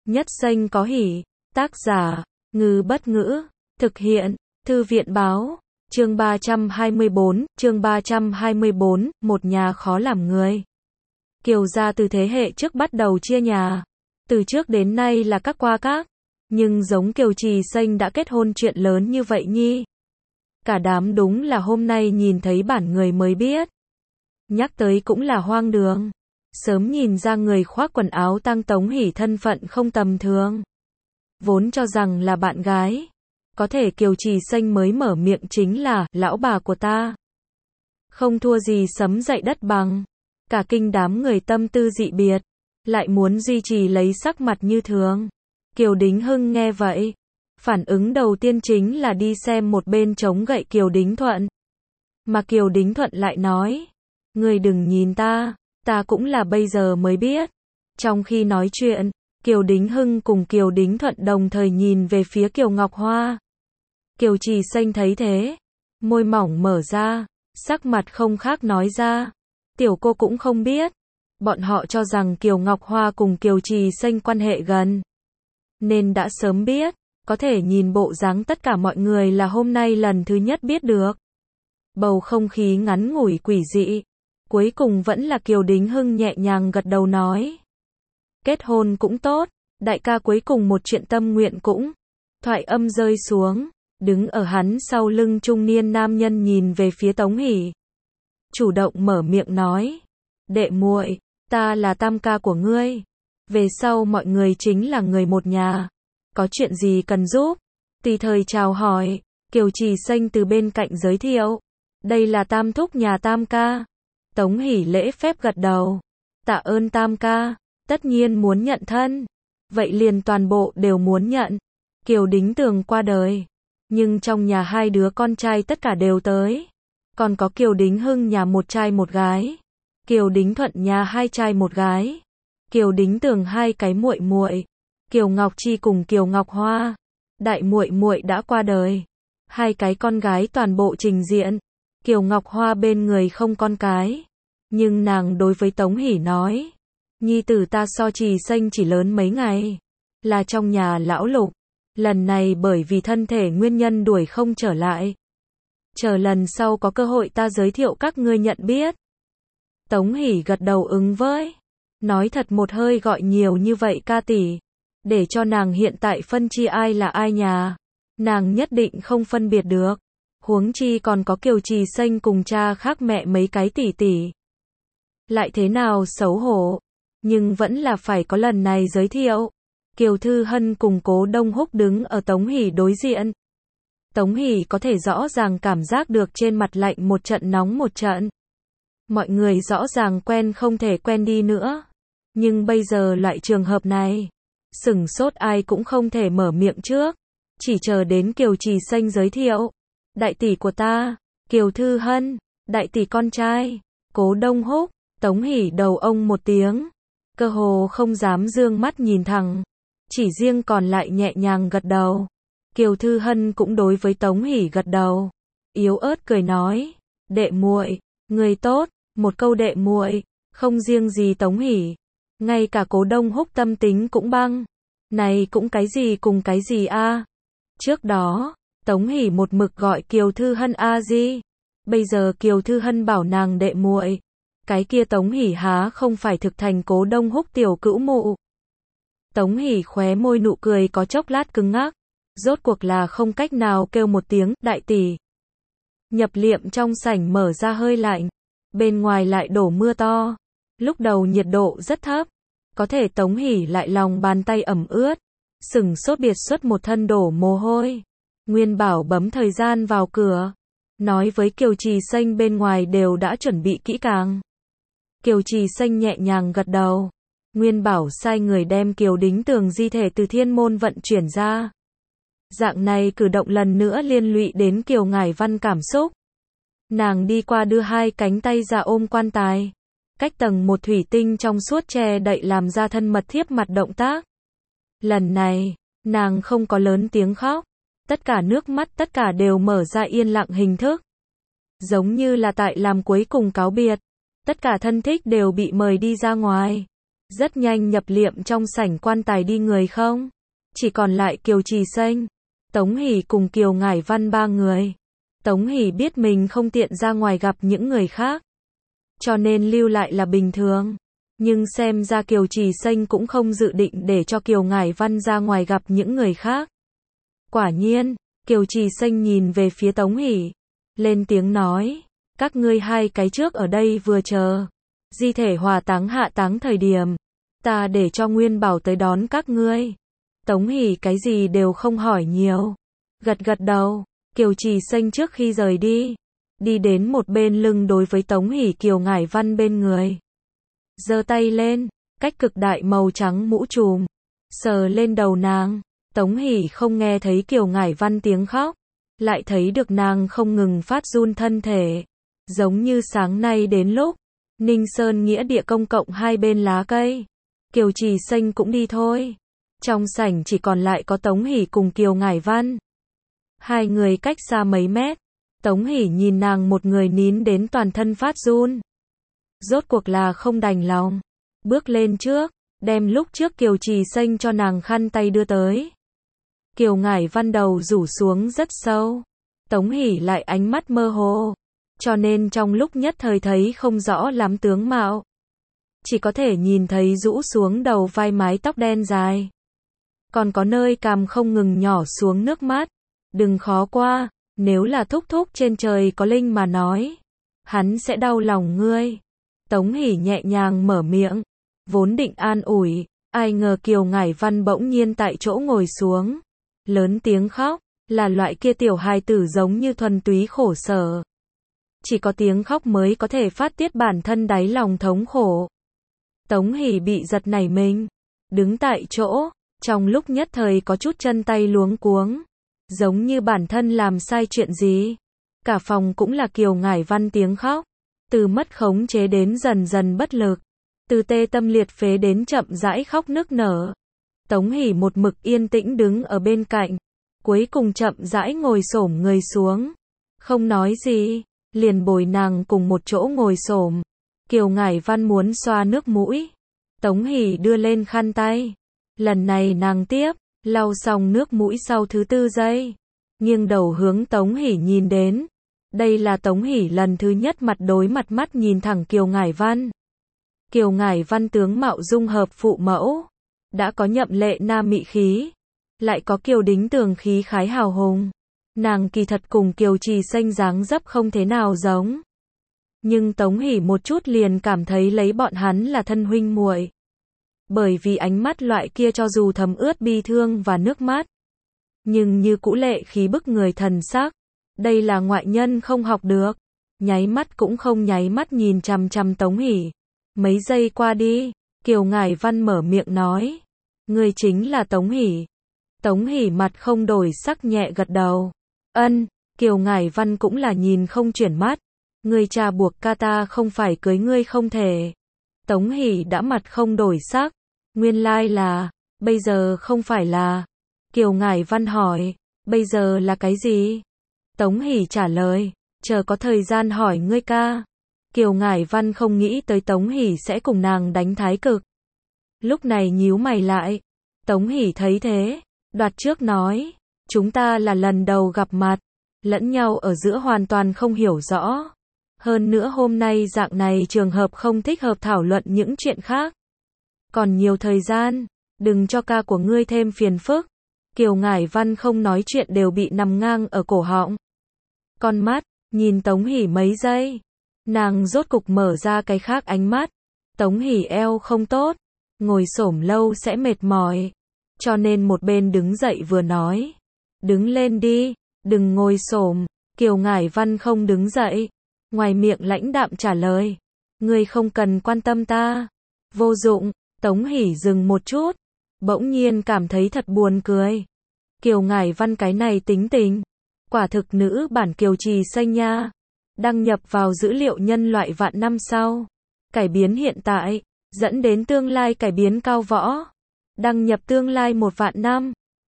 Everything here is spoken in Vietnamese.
Nhất Xanh có hỉ. Tác giả, Ngư Bất Ngữ. Thực hiện, Thư viện Báo. Chương 324, một nhà khó làm người. Kiều gia từ thế hệ trước bắt đầu chia nhà. Từ trước đến nay là các qua các. Nhưng giống Kiều Trì Xanh đã kết hôn chuyện lớn như vậy nhi. Cả đám đúng là hôm nay nhìn thấy bản người mới biết. Nhắc tới cũng là hoang đường. Sớm nhìn ra người khoác quần áo tang Tống Hỷ thân phận không tầm thường. Vốn cho rằng là bạn gái. Có thể Kiều Trì Xanh mới mở miệng chính là lão bà của ta. Không thua gì sấm dậy đất bằng. Cả kinh đám người tâm tư dị biệt. Lại muốn duy trì lấy sắc mặt như thường. Kiều Đính Hưng nghe vậy. Phản ứng đầu tiên chính là đi xem một bên chống gậy Kiều Đính Thuận. Mà Kiều Đính Thuận lại nói. Ngươi đừng nhìn ta cũng là bây giờ mới biết. Trong khi nói chuyện, Kiều Đính Hưng cùng Kiều Đính Thuận đồng thời nhìn về phía Kiều Ngọc Hoa. Kiều Trì Xanh thấy thế, môi mỏng mở ra, sắc mặt không khác nói ra. Tiểu cô cũng không biết. Bọn họ cho rằng Kiều Ngọc Hoa cùng Kiều Trì Xanh quan hệ gần. Nên đã sớm biết, có thể nhìn bộ dáng tất cả mọi người là hôm nay lần thứ nhất biết được. Bầu không khí ngắn ngủi quỷ dị. Cuối cùng vẫn là Kiều Đính Hưng nhẹ nhàng gật đầu nói. Kết hôn cũng tốt, đại ca cuối cùng một chuyện tâm nguyện cũng. Thoại âm rơi xuống, đứng ở hắn sau lưng trung niên nam nhân nhìn về phía Tống Hỷ. Chủ động mở miệng nói. Đệ muội, ta là tam ca của ngươi. Về sau mọi người chính là người một nhà. Có chuyện gì cần giúp? Tùy thời chào hỏi, Kiều Trì Xanh từ bên cạnh giới thiệu. Đây là tam thúc nhà tam ca. Tống Hỷ lễ phép gật đầu. Tạ ơn tam ca, tất nhiên muốn nhận thân. Vậy liền toàn bộ đều muốn nhận. Kiều Đính Tường qua đời. Nhưng trong nhà hai đứa con trai tất cả đều tới. Còn có Kiều Đính Hưng nhà một trai một gái. Kiều Đính Thuận nhà hai trai một gái. Kiều Đính Tường hai cái muội muội. Kiều Ngọc Chi cùng Kiều Ngọc Hoa. Đại muội muội đã qua đời. Hai cái con gái toàn bộ trình diện. Kiều Ngọc Hoa bên người không con cái. Nhưng nàng đối với Tống Hỷ nói. Nhi tử ta so Trì Xanh chỉ lớn mấy ngày. Là trong nhà lão Lục. Lần này bởi vì thân thể nguyên nhân đuổi không trở lại. Chờ lần sau có cơ hội ta giới thiệu các ngươi nhận biết. Tống Hỷ gật đầu ứng với. Nói thật một hơi gọi nhiều như vậy ca tỷ. Để cho nàng hiện tại phân chia ai là ai nhà. Nàng nhất định không phân biệt được. Huống chi còn có Kiều Trì Xanh cùng cha khác mẹ mấy cái tỷ tỷ. Lại thế nào xấu hổ. Nhưng vẫn là phải có lần này giới thiệu. Kiều Thư Hân cùng Cố Đông Húc đứng ở Tống Hỷ đối diện. Tống Hỷ có thể rõ ràng cảm giác được trên mặt lạnh một trận nóng một trận. Mọi người rõ ràng quen không thể quen đi nữa. Nhưng bây giờ loại trường hợp này, sửng sốt ai cũng không thể mở miệng trước. Chỉ chờ đến Kiều Trì Xanh giới thiệu. Đại tỷ của ta, Kiều Thư Hân, đại tỷ con trai, Cố Đông Húc. Tống Hỷ đầu ông một tiếng. Cơ hồ không dám dương mắt nhìn thẳng. Chỉ riêng còn lại nhẹ nhàng gật đầu. Kiều Thư Hân cũng đối với Tống Hỷ gật đầu. Yếu ớt cười nói. Đệ muội, người tốt. Một câu đệ muội, không riêng gì Tống Hỷ. Ngay cả Cố Đông Húc tâm tính cũng băng. Này cũng cái gì cùng cái gì a? Trước đó, Tống Hỷ một mực gọi Kiều Thư Hân a di. Bây giờ Kiều Thư Hân bảo nàng đệ muội. Cái kia Tống Hỷ há không phải thực thành Cố Đông Húc tiểu cữu mụ. Tống Hỷ khóe môi nụ cười có chốc lát cứng ngắc. Rốt cuộc là không cách nào kêu một tiếng đại tỷ. Nhập liệm trong sảnh mở ra hơi lạnh. Bên ngoài lại đổ mưa to. Lúc đầu nhiệt độ rất thấp. Có thể Tống Hỷ lại lòng bàn tay ẩm ướt. Sửng sốt biệt xuất một thân đổ mồ hôi. Nguyên Bảo bấm thời gian vào cửa. Nói với Kiều Trì Xanh bên ngoài đều đã chuẩn bị kỹ càng. Kiều Trì Xanh nhẹ nhàng gật đầu. Nguyên Bảo sai người đem Kiều Đính Tường di thể từ Thiên Môn vận chuyển ra. Dạng này cử động lần nữa liên lụy đến Kiều Ngải Văn cảm xúc. Nàng đi qua đưa hai cánh tay ra ôm quan tài. Cách tầng một thủy tinh trong suốt che đậy làm ra thân mật thiếp mặt động tác. Lần này, nàng không có lớn tiếng khóc. Tất cả nước mắt tất cả đều mở ra yên lặng hình thức. Giống như là tại làm cuối cùng cáo biệt. Tất cả thân thích đều bị mời đi ra ngoài. Rất nhanh nhập liệm trong sảnh quan tài đi người không. Chỉ còn lại Kiều Trì Xanh, Tống Hỷ cùng Kiều Ngải Văn ba người. Tống Hỷ biết mình không tiện ra ngoài gặp những người khác, cho nên lưu lại là bình thường. Nhưng xem ra Kiều Trì Xanh cũng không dự định để cho Kiều Ngải Văn ra ngoài gặp những người khác. Quả nhiên, Kiều Trì Xanh nhìn về phía Tống Hỷ, lên tiếng nói, các ngươi hai cái trước ở đây vừa chờ. Di thể hỏa táng hạ táng thời điểm, ta để cho Nguyên Bảo tới đón các ngươi. Tống Hỷ cái gì đều không hỏi nhiều, gật gật đầu. Kiều Trì Xanh trước khi rời đi đến một bên lưng đối với Tống Hỷ Kiều Ngải Văn bên người. Giơ tay lên, cách cực đại màu trắng mũ trùm, sờ lên đầu nàng. Tống Hỷ không nghe thấy Kiều Ngải Văn tiếng khóc, lại thấy được nàng không ngừng phát run thân thể. Giống như sáng nay đến lúc Ninh Sơn nghĩa địa công cộng hai bên lá cây, Kiều Trì Xanh cũng đi thôi. Trong sảnh chỉ còn lại có Tống Hỷ cùng Kiều Ngải Văn. Hai người cách xa mấy mét. Tống Hỷ nhìn nàng một người nín đến toàn thân phát run. Rốt cuộc là không đành lòng. Bước lên trước, đem lúc trước Kiều Trì Xanh cho nàng khăn tay đưa tới. Kiều Ngải Văn đầu rủ xuống rất sâu. Tống Hỷ lại ánh mắt mơ hồ, cho nên trong lúc nhất thời thấy không rõ lắm tướng mạo. Chỉ có thể nhìn thấy rũ xuống đầu vai mái tóc đen dài. Còn có nơi cằm không ngừng nhỏ xuống nước mắt. Đừng khó qua, nếu là thúc thúc trên trời có linh mà nói, hắn sẽ đau lòng ngươi. Tống Hỷ nhẹ nhàng mở miệng, vốn định an ủi, ai ngờ Kiều Ngải Văn bỗng nhiên tại chỗ ngồi xuống, lớn tiếng khóc, là loại kia tiểu hài tử giống như thuần túy khổ sở. Chỉ có tiếng khóc mới có thể phát tiết bản thân đáy lòng thống khổ. Tống Hỷ bị giật nảy mình, đứng tại chỗ, trong lúc nhất thời có chút chân tay luống cuống, giống như bản thân làm sai chuyện gì. Cả phòng cũng là Kiều Ngải Văn tiếng khóc, từ mất khống chế đến dần dần bất lực, từ tê tâm liệt phế đến chậm rãi khóc nức nở. Tống Hỷ một mực yên tĩnh đứng ở bên cạnh, cuối cùng chậm rãi ngồi xổm người xuống, không nói gì, liền bồi nàng cùng một chỗ ngồi xổm. Kiều Ngải Văn muốn xoa nước mũi, Tống Hỷ đưa lên khăn tay, lần này nàng tiếp, lau xong nước mũi sau thứ 4 giây, nghiêng đầu hướng Tống Hỷ nhìn đến. Đây là Tống Hỷ lần thứ nhất mặt đối mặt mắt nhìn thẳng Kiều Ngải Văn. Kiều Ngải Văn tướng mạo dung hợp phụ mẫu, đã có nhậm lệ nam mị khí, lại có kiều đính tường khí khái hào hùng. Nàng kỳ thật cùng Kiều Trì Xanh dáng dấp không thế nào giống, nhưng Tống Hỷ một chút liền cảm thấy lấy bọn hắn là thân huynh muội. Bởi vì ánh mắt loại kia cho dù thấm ướt bi thương và nước mắt, nhưng như cũ lệ khí bức người thần sắc. Đây là ngoại nhân không học được. Nháy mắt cũng không nháy mắt nhìn chằm chằm Tống Hỷ. Mấy giây qua đi, Kiều Ngải Văn mở miệng nói, ngươi chính là Tống Hỷ. Tống Hỷ mặt không đổi sắc nhẹ gật đầu. Ân. Kiều Ngải Văn cũng là nhìn không chuyển mắt. Ngươi cha buộc ca ta không phải cưới ngươi không thể. Tống Hỷ đã mặt không đổi sắc. Nguyên lai là, bây giờ không phải là. Kiều Ngải Văn hỏi, bây giờ là cái gì? Tống Hỷ trả lời, chờ có thời gian hỏi ngươi ca. Kiều Ngải Văn không nghĩ tới Tống Hỷ sẽ cùng nàng đánh thái cực. Lúc này nhíu mày lại. Tống Hỷ thấy thế, đoạt trước nói, chúng ta là lần đầu gặp mặt, lẫn nhau ở giữa hoàn toàn không hiểu rõ. Hơn nữa hôm nay dạng này trường hợp không thích hợp thảo luận những chuyện khác. Còn nhiều thời gian, đừng cho ca của ngươi thêm phiền phức. Kiều Ngải Văn không nói chuyện đều bị nằm ngang ở cổ họng. Con mắt, nhìn Tống Hỷ mấy giây. Nàng rốt cục mở ra cái khác ánh mắt. Tống Hỷ eo không tốt, ngồi xổm lâu sẽ mệt mỏi. Cho nên một bên đứng dậy vừa nói. Đứng lên đi, đừng ngồi xổm. Kiều Ngải Văn không đứng dậy. Ngoài miệng lãnh đạm trả lời. Ngươi không cần quan tâm ta. Vô dụng. Tống Hỷ dừng một chút. Bỗng nhiên cảm thấy thật buồn cười. Kiều Ngải Văn cái này tính tình. Quả thực nữ bản Kiều Trì Xanh nha. Đăng nhập vào dữ liệu nhân loại vạn năm sau. Cải biến hiện tại, dẫn đến tương lai cải biến cao võ. Đăng nhập tương lai 1 vạn năm.